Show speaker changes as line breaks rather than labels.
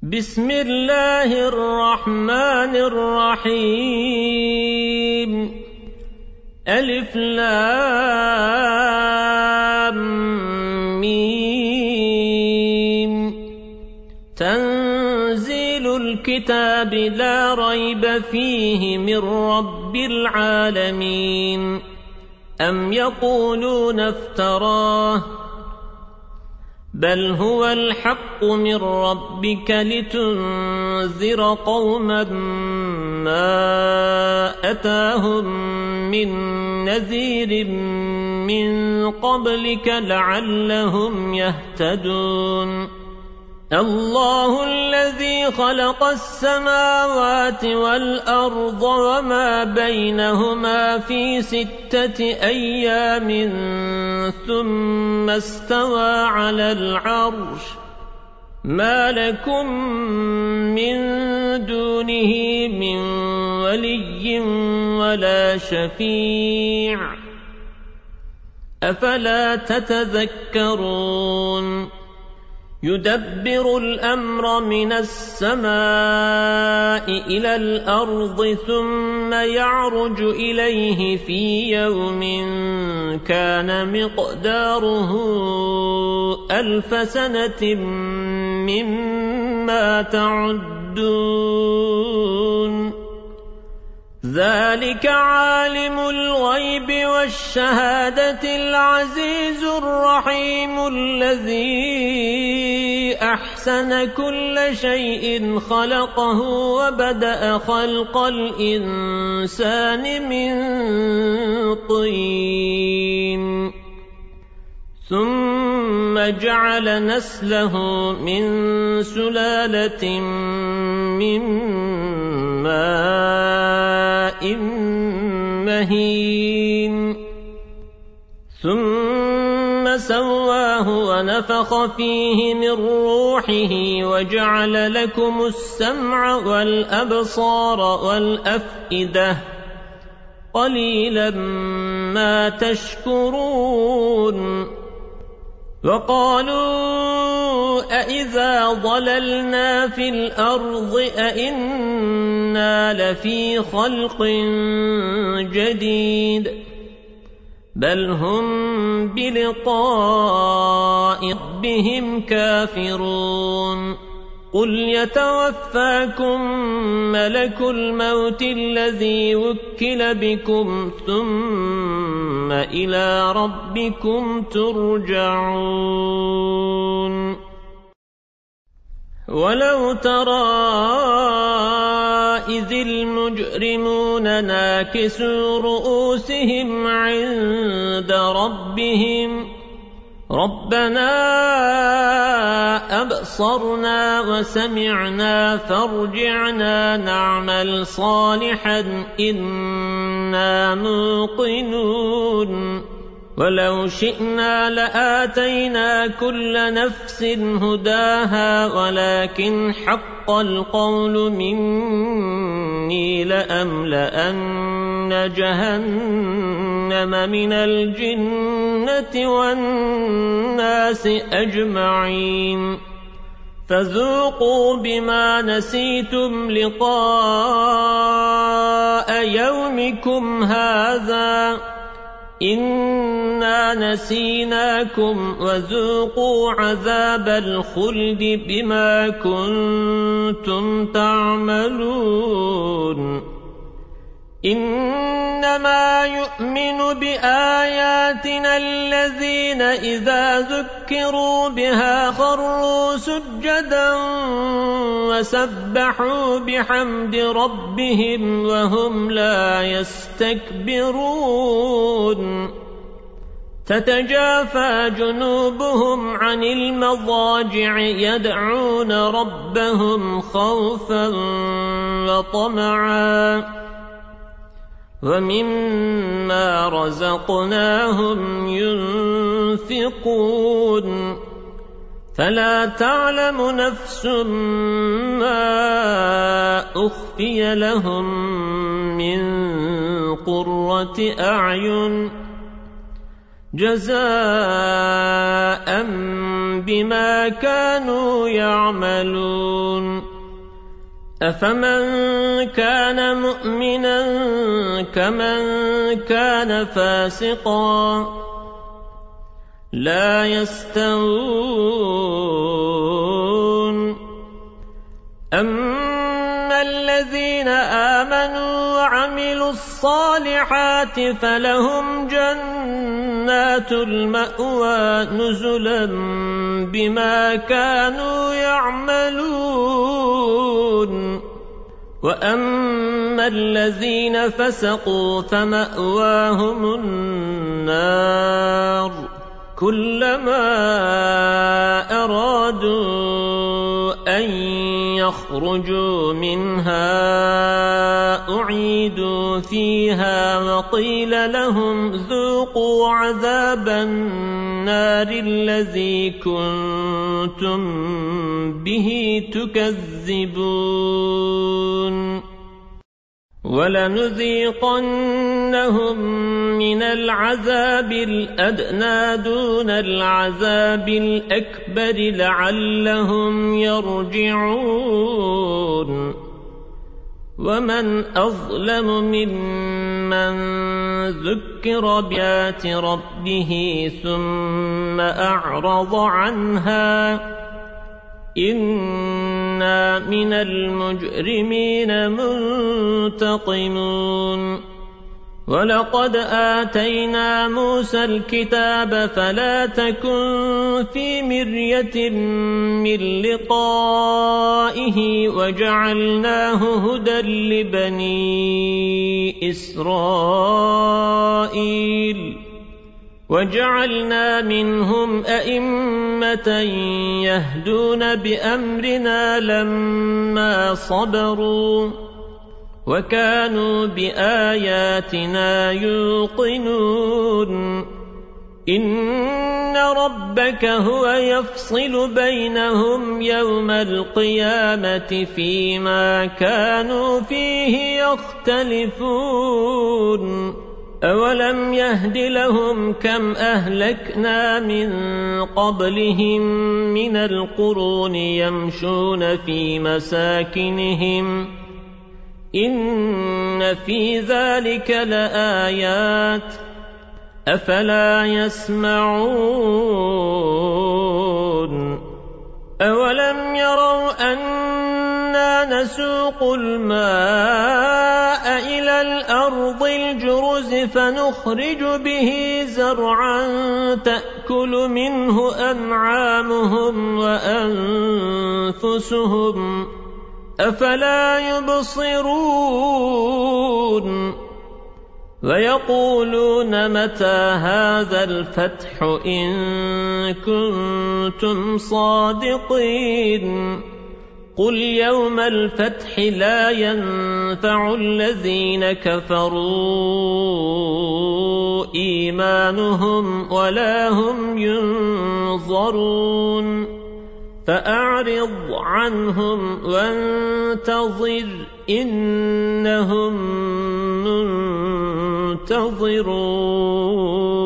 بسم الله الرحمن الرحيم ألف لام ميم تنزيل الكتاب لا ريب فيه من رب العالمين أم يقولون افتراه بل هو الحق من ربك لتنذر قوما ما أتاهم من نذير من قبلك لعلهم يهتدون الله الذي خلق السماوات والأرض وما بينهما في 6 أيام ثم استوى على العرش ما لكم من دونه من ولي ولا شفيع أفلا تتذكرون يدبر الأمر من السماء إلى الأرض ثم يعرج إليه في يوم كان مقداره 1000 سنة مما تعدون ذلك عالم الغيب والشهادة العزيز الرحيم الذي أحسن كل شيء خلقه وبدأ خلق الإنسان من طين ثم جعل نسله من سلالة من ماء مهين ثم سواه ونفخ فيه من روحه وجعل لكم السمع والأبصار والأفئدة قليلا ما تشكرون وقالوا أإذا ضللنا في الأرض أإنا لفي خلق جديد بل هم بلقاء ربهم كافرون قل يتوفاكم ملك الموت الذي وكل بكم ثم إلى ربكم ترجعون ولو ترى إذ المجرمون ناكسوا رؤوسهم عند ربهم ربنا أبصرنا وسمعنا فارجعنا نعمل صالحا إنا موقنون ولو شئنا لآتينا كل نفس هداها ولكن حق القول مني لأملأن جهنم من الجنة والناس أجمعين فذوقوا بما نسيتم لقاء يومكم هذا إنا نسيناكم وذوقوا عذاب الخلد بما كنتم تعملون إنما يؤمن بآياتنا الذين إذا ذكروا بها خروا سجدا وسبحوا بحمد ربهم وهم لا يستكبرون تتجافى جنوبهم عن المضاجع يدعون ربهم خوفا وطمعا ومما رزقناهم ينفقون فلا تعلم نفس ما أخفي لهم من قرة أعين جزاء بما كانوا يعملون أفمن كان مؤمنا كمن كان فاسقا لا يستوون أما الذين آمنوا وعملوا الصالحات فلهم جنات المأوى نزلا بما كانوا يعملون وأما الذين فسقوا فمأواهم النار كلما أرادوا أن يخرجوا منها أعيدوا فيها وقيل لهم ذوقوا عذاب النار الذي كنتم به تكذبون ولنذيقنهم من العذاب الأدنى دون العذاب الأكبر لعلهم يرجعون ومن أظلم ممن ذكر بآيات ربه ثم أعرض عنها إنا من المجرمين منتقمون ولقد آتينا موسى الكتاب فلا تكن في مرية من لقائه وجعلناه هدى لبني إسرائيل وجعلنا منهم أئمة يهدون بأمرنا لما صبروا وكانوا بآياتنا يوقنون إن ربك هو يفصل بينهم يوم القيامة فيما كانوا فيه يختلفون أولم يهد لهم كم أهلكنا من قبلهم من القرون يمشون في مساكنهم إن في ذلك لآيات أفلا يسمعون أولم يروا أنا نسوق الماء إلى الأرض الجرز فنخرج به زرعا تأكل منه أنعامهم وأنفسهم أفلا يبصرون ويقولون متى هذا الفتح إن كنتم صادقين قل يوم الفتح لا ينفع الذين كفروا إيمانهم ولا هم ينظرون فأعرض عنهم وانتظر إنهم منتظرون